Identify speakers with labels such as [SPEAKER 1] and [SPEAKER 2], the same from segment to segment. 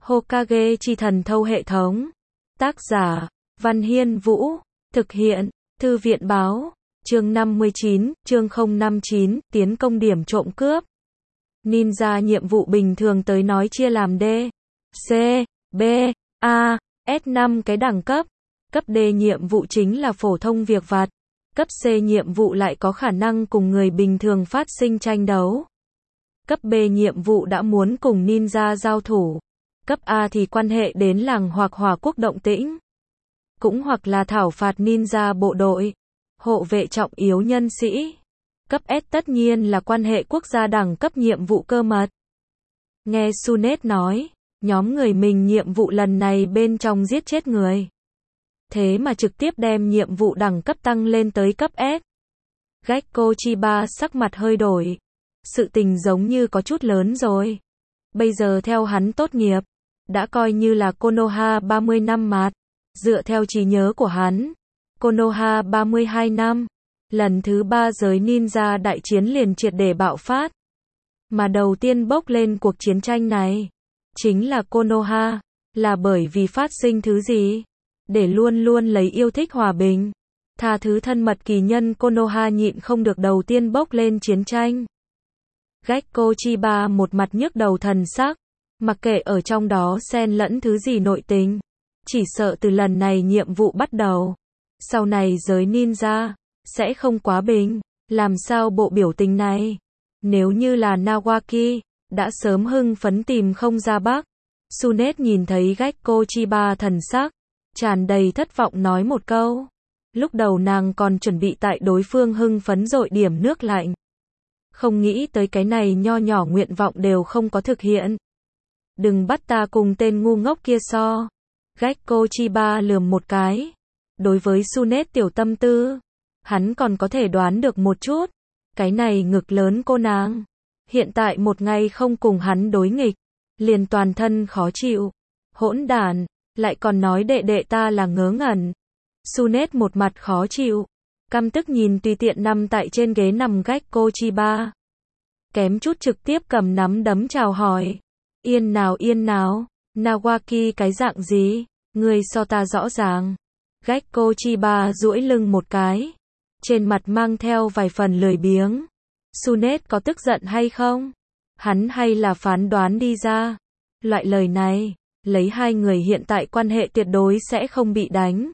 [SPEAKER 1] Hokage chi thần thâu hệ thống. Tác giả, Văn Hiên Vũ. Thực hiện, Thư viện báo. Chương 59, chương 059, tiến công điểm trộm cướp. Ninja nhiệm vụ bình thường tới nói chia làm D, C, B, A, S 5 cái đẳng cấp. Cấp D nhiệm vụ chính là phổ thông việc vặt. Cấp C nhiệm vụ lại có khả năng cùng người bình thường phát sinh tranh đấu. Cấp B nhiệm vụ đã muốn cùng ninja giao thủ. Cấp A thì quan hệ đến làng hoặc hỏa quốc động tĩnh. Cũng hoặc là thảo phạt ninja bộ đội, hộ vệ trọng yếu nhân sĩ. Cấp S tất nhiên là quan hệ quốc gia đẳng cấp nhiệm vụ cơ mật. Nghe Sunet nói, nhóm người mình nhiệm vụ lần này bên trong giết chết người. Thế mà trực tiếp đem nhiệm vụ đẳng cấp tăng lên tới cấp S. Gekko Chiba sắc mặt hơi đổi. Sự tình giống như có chút lớn rồi. Bây giờ theo hắn tốt nghiệp, đã coi như là Konoha 30 năm mạt. Dựa theo trí nhớ của hắn, Konoha 32 năm. Lần thứ 3 giới ninja đại chiến liền triệt để bạo phát. Mà đầu tiên bốc lên cuộc chiến tranh này, chính là Konoha. Là bởi vì phát sinh thứ gì? Để luôn luôn lấy yêu thích hòa bình, tha thứ thân mật kỳ nhân Konoha nhịn không được đầu tiên bốc lên chiến tranh. Gekko Chiba một mặt nhức đầu thần sắc, mặc kệ ở trong đó xen lẫn thứ gì nội tình, chỉ sợ từ lần này nhiệm vụ bắt đầu, sau này giới ninja sẽ không quá bình. Làm sao bộ biểu tình này? Nếu như là Nawaki, đã sớm hưng phấn tìm không ra bắc. Sunet nhìn thấy Gekko Chiba thần sắc tràn đầy thất vọng nói một câu. Lúc đầu nàng còn chuẩn bị tại đối phương hưng phấn dội điểm nước lạnh. Không nghĩ tới cái này nho nhỏ nguyện vọng đều không có thực hiện. Đừng bắt ta cùng tên ngu ngốc kia so. Gekko Chiba lườm một cái. Đối với Sunet tiểu tâm tư, hắn còn có thể đoán được một chút. Cái này ngực lớn cô nàng. Hiện tại một ngày không cùng hắn đối nghịch, liền toàn thân khó chịu. Hỗn đản, lại còn nói đệ đệ ta là ngớ ngẩn. Sunet một mặt khó chịu, căm tức nhìn tùy tiện nằm tại trên ghế nằm Gekko Chiba. Kém chút trực tiếp cầm nắm đấm chào hỏi. Yên nào, Nawaki cái dạng gì? Người so ta rõ ràng. Gekko Chiba duỗi lưng một cái, trên mặt mang theo vài phần lười biếng. Sunet có tức giận hay không? Hắn hay là phán đoán đi ra. Loại lời này, lấy hai người hiện tại quan hệ tuyệt đối sẽ không bị đánh.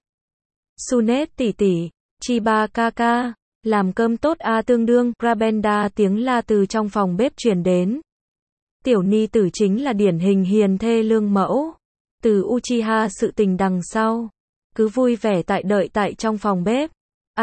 [SPEAKER 1] Sunet tỷ tỷ, Chiba kaka, làm cơm tốt a tương đương. Rabenda tiếng la từ trong phòng bếp truyền đến. Tiểu ni tử chính là điển hình hiền thê lương mẫu. Từ Uchiha sự tình đằng sau, cứ vui vẻ đợi tại trong phòng bếp.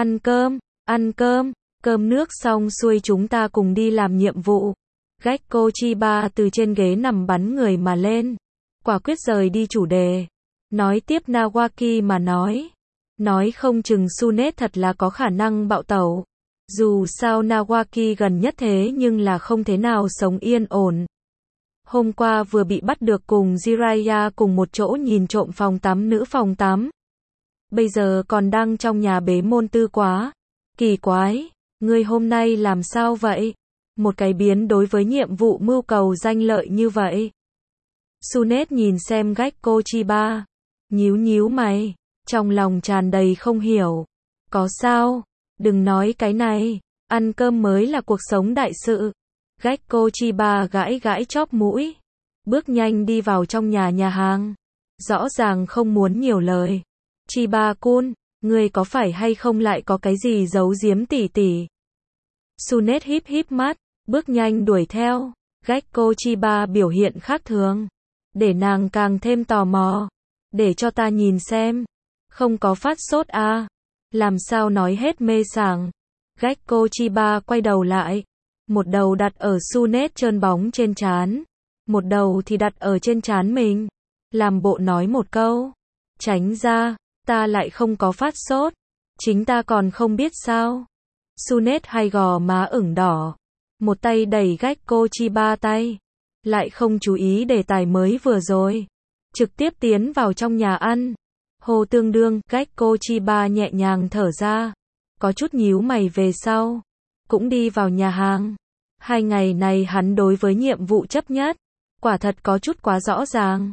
[SPEAKER 1] Ăn cơm, cơm nước xong xuôi chúng ta cùng đi làm nhiệm vụ. Gekko Chiba từ trên ghế nằm bắn người mà lên, quả quyết rời đi chủ đề. Nói tiếp Nawaki mà nói không chừng Sunet thật là có khả năng bạo tẩu. Dù sao Nawaki gần nhất thế nhưng là không thế nào sống yên ổn. Hôm qua vừa bị bắt được cùng Jiraiya cùng một chỗ nhìn trộm phòng tắm nữ phòng tắm. Bây giờ còn đang trong nhà bế môn tư quá. Kỳ quái, ngươi hôm nay làm sao vậy? Một cái biến đối với nhiệm vụ mưu cầu danh lợi như vậy. Sunet nhìn xem Gekko Chiba, nhíu mày, trong lòng tràn đầy không hiểu. Có sao? Đừng nói cái này, ăn cơm mới là cuộc sống đại sự. Gekko Chiba gãi chóp mũi, bước nhanh đi vào trong nhà hàng. Rõ ràng không muốn nhiều lời. Chiba-kun, ngươi có phải hay không lại có cái gì giấu giếm tỉ tỉ? Sunet híp mắt, bước nhanh đuổi theo. Gekko Chiba biểu hiện khác thường, để nàng càng thêm tò mò. Để cho ta nhìn xem. Không có phát sốt à? Làm sao nói hết mê sảng. Gekko Chiba quay đầu lại, một đầu đặt ở Sunet trơn bóng trên trán, một đầu thì đặt ở trên trán mình. Làm bộ nói một câu. Tránh ra, ta lại không có phát sốt. Chính ta còn không biết sao. Sunet hai gò má ửng đỏ, một tay đẩy Gekko Chiba tay, lại không chú ý đề tài mới vừa rồi, trực tiếp tiến vào trong nhà ăn. Hồ tương đương, Gekko Chiba nhẹ nhàng thở ra, có chút nhíu mày về sau, cũng đi vào nhà hàng. 2 ngày này hắn đối với nhiệm vụ chấp nhất, quả thật có chút quá rõ ràng.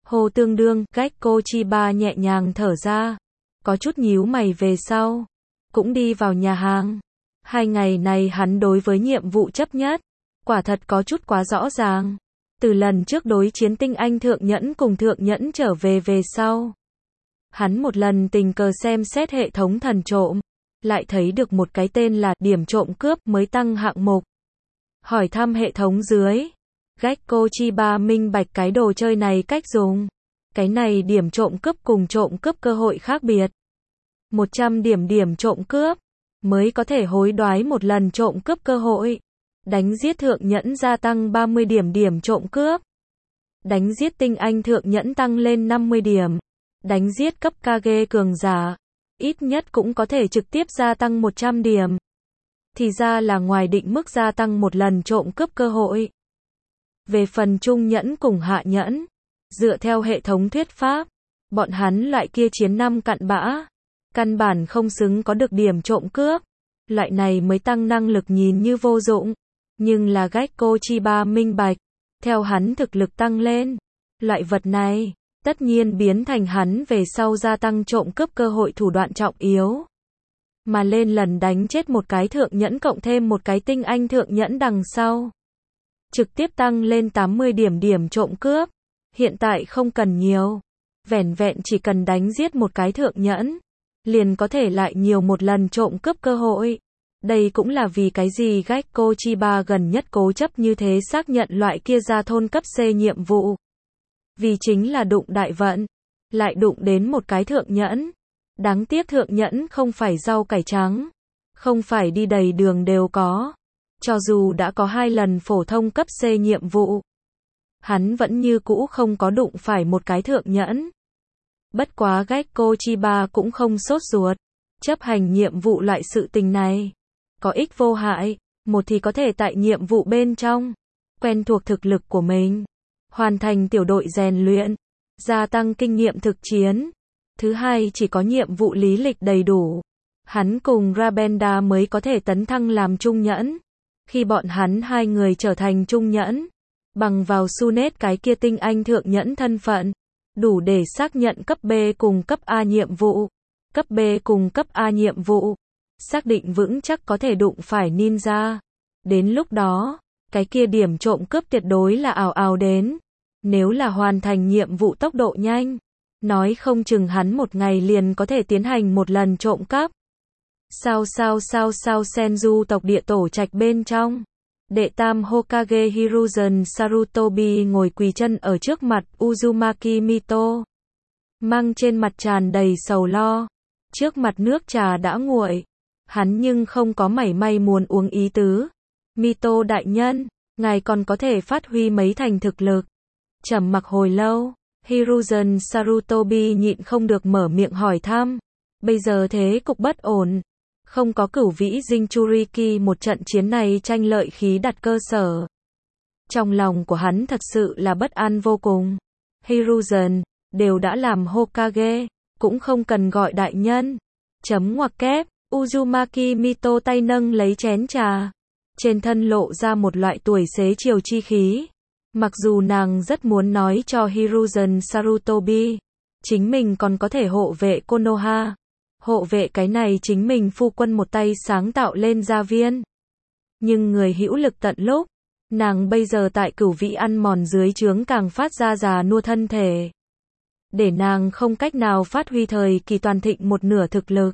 [SPEAKER 1] Hô tương đương, Gekko Chiba nhẹ nhàng thở ra. Có chút nhíu mày về sau. Cũng đi vào nhà hàng. 2 ngày này hắn đối với nhiệm vụ chấp nhất. Quả thật có chút quá rõ ràng. Từ lần trước đối chiến tinh anh thượng nhẫn cùng thượng nhẫn trở về sau. Hắn một lần tình cờ xem xét hệ thống thần trộm. Lại thấy được một cái tên là điểm trộm cướp mới tăng hạng mục. Hỏi thăm hệ thống dưới. Gekko Chiba minh bạch cái đồ chơi này cách dùng. Cái này điểm trộm cướp cùng trộm cướp cơ hội khác biệt. 100 điểm trộm cướp mới có thể hối đoái một lần trộm cướp cơ hội. Đánh giết thượng nhẫn gia tăng 30 điểm trộm cướp. Đánh giết tinh anh thượng nhẫn tăng lên 50 điểm. Đánh giết cấp Kage cường giả, ít nhất cũng có thể trực tiếp gia tăng 100 điểm. Thì ra là ngoài định mức gia tăng một lần trộm cướp cơ hội. Về phần trung nhẫn cùng hạ nhẫn, dựa theo hệ thống thuyết pháp, bọn hắn loại kia chiến năm cặn bã, căn bản không xứng có được điểm trộm cướp. Loại này mới tăng năng lực nhìn như vô dụng, nhưng là Gekko Chiba minh bạch, theo hắn thực lực tăng lên, loại vật này tất nhiên biến thành hắn về sau gia tăng trộm cướp cơ hội thủ đoạn trọng yếu. Mà lên lần đánh chết một cái thượng nhẫn cộng thêm một cái tinh anh thượng nhẫn đằng sau, trực tiếp tăng lên 80 điểm trộm cướp. Hiện tại không cần nhiều, vẻn vẹn chỉ cần đánh giết một cái thượng nhẫn, liền có thể lại nhiều một lần trộm cướp cơ hội. Đây cũng là vì cái gì Gekko Chiba gần nhất cố chấp như thế xác nhận loại kia ra thôn cấp C nhiệm vụ. Vì chính là đụng đại vận, lại đụng đến một cái thượng nhẫn. Đáng tiếc thượng nhẫn không phải rau cải trắng, không phải đi đầy đường đều có. Cho dù đã có 2 lần phổ thông cấp C nhiệm vụ, hắn vẫn như cũ không có đụng phải một cái thượng nhẫn. Bất quá Gekko Chiba cũng không sốt ruột, chấp hành nhiệm vụ loại sự tình này. Có ích vô hại, một thì có thể tại nhiệm vụ bên trong, quen thuộc thực lực của mình, hoàn thành tiểu đội rèn luyện, gia tăng kinh nghiệm thực chiến. Thứ hai chỉ có nhiệm vụ lý lịch đầy đủ, hắn cùng Rabenda mới có thể tấn thăng làm trung nhẫn. Khi bọn hắn 2 người trở thành trung nhẫn, bằng vào Sunet cái kia tinh anh thượng nhẫn thân phận, đủ để xác nhận cấp B cùng cấp A nhiệm vụ. Cấp B cùng cấp A nhiệm vụ, xác định vững chắc có thể đụng phải ninja. Đến lúc đó, cái kia điểm trộm cướp tuyệt đối là ào ào đến. Nếu là hoàn thành nhiệm vụ tốc độ nhanh, nói không chừng hắn một ngày liền có thể tiến hành một lần trộm cắp. Sao Senju tộc địa tổ trạch bên trong, đệ tam Hokage Hiruzen Sarutobi ngồi quỳ chân ở trước mặt Uzumaki Mito, mang trên mặt tràn đầy sầu lo. Trước mặt nước trà đã nguội, hắn nhưng không có mảy may muốn uống ý tứ. Mito đại nhân, ngài còn có thể phát huy mấy thành thực lực. Trầm mặc hồi lâu, Hiruzen Sarutobi nhịn không được mở miệng hỏi thăm. Bây giờ thế cục bất ổn, không có cửu vĩ Jinchuriki một trận chiến này tranh lợi khí đặt cơ sở. Trong lòng của hắn thật sự là bất an vô cùng. Hiruzen, đều đã làm Hokage, cũng không cần gọi đại nhân. Chấm ngoặc kép, Uzumaki Mito tay nâng lấy chén trà. Trên thân lộ ra một loại tuổi xế chiều chi khí. Mặc dù nàng rất muốn nói cho Hiruzen Sarutobi, chính mình còn có thể hộ vệ Konoha. Hộ vệ cái này chính mình phu quân một tay sáng tạo lên gia viên. Nhưng người hữu lực tận lúc, nàng bây giờ tại cửu vĩ ăn mòn dưới trướng càng phát ra già nua thân thể. Để nàng không cách nào phát huy thời kỳ toàn thịnh một nửa thực lực.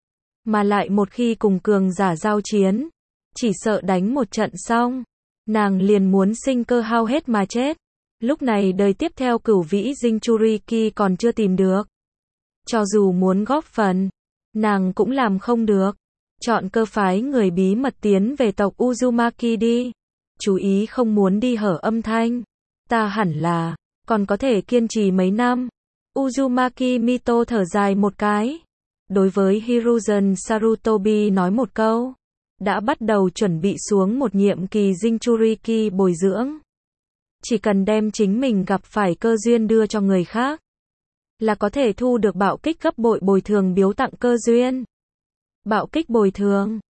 [SPEAKER 1] Mà lại một khi cùng cường giả giao chiến, chỉ sợ đánh một trận xong, nàng liền muốn sinh cơ hao hết mà chết. Lúc này đời tiếp theo cửu vĩ Jinchuriki còn chưa tìm được. Cho dù muốn góp phần, nàng cũng làm không được. Chọn cơ phái người bí mật tiến về tộc Uzumaki đi. Chú ý không muốn đi hở âm thanh. Ta hẳn là còn có thể kiên trì mấy năm. Uzumaki Mito thở dài một cái. Đối với Hiruzen Sarutobi nói một câu. Đã bắt đầu chuẩn bị xuống một nhiệm kỳ Jinchuriki bồi dưỡng. Chỉ cần đem chính mình gặp phải cơ duyên đưa cho người khác, là có thể thu được bạo kích gấp bội bồi thường biếu tặng cơ duyên. Bạo kích bồi thường,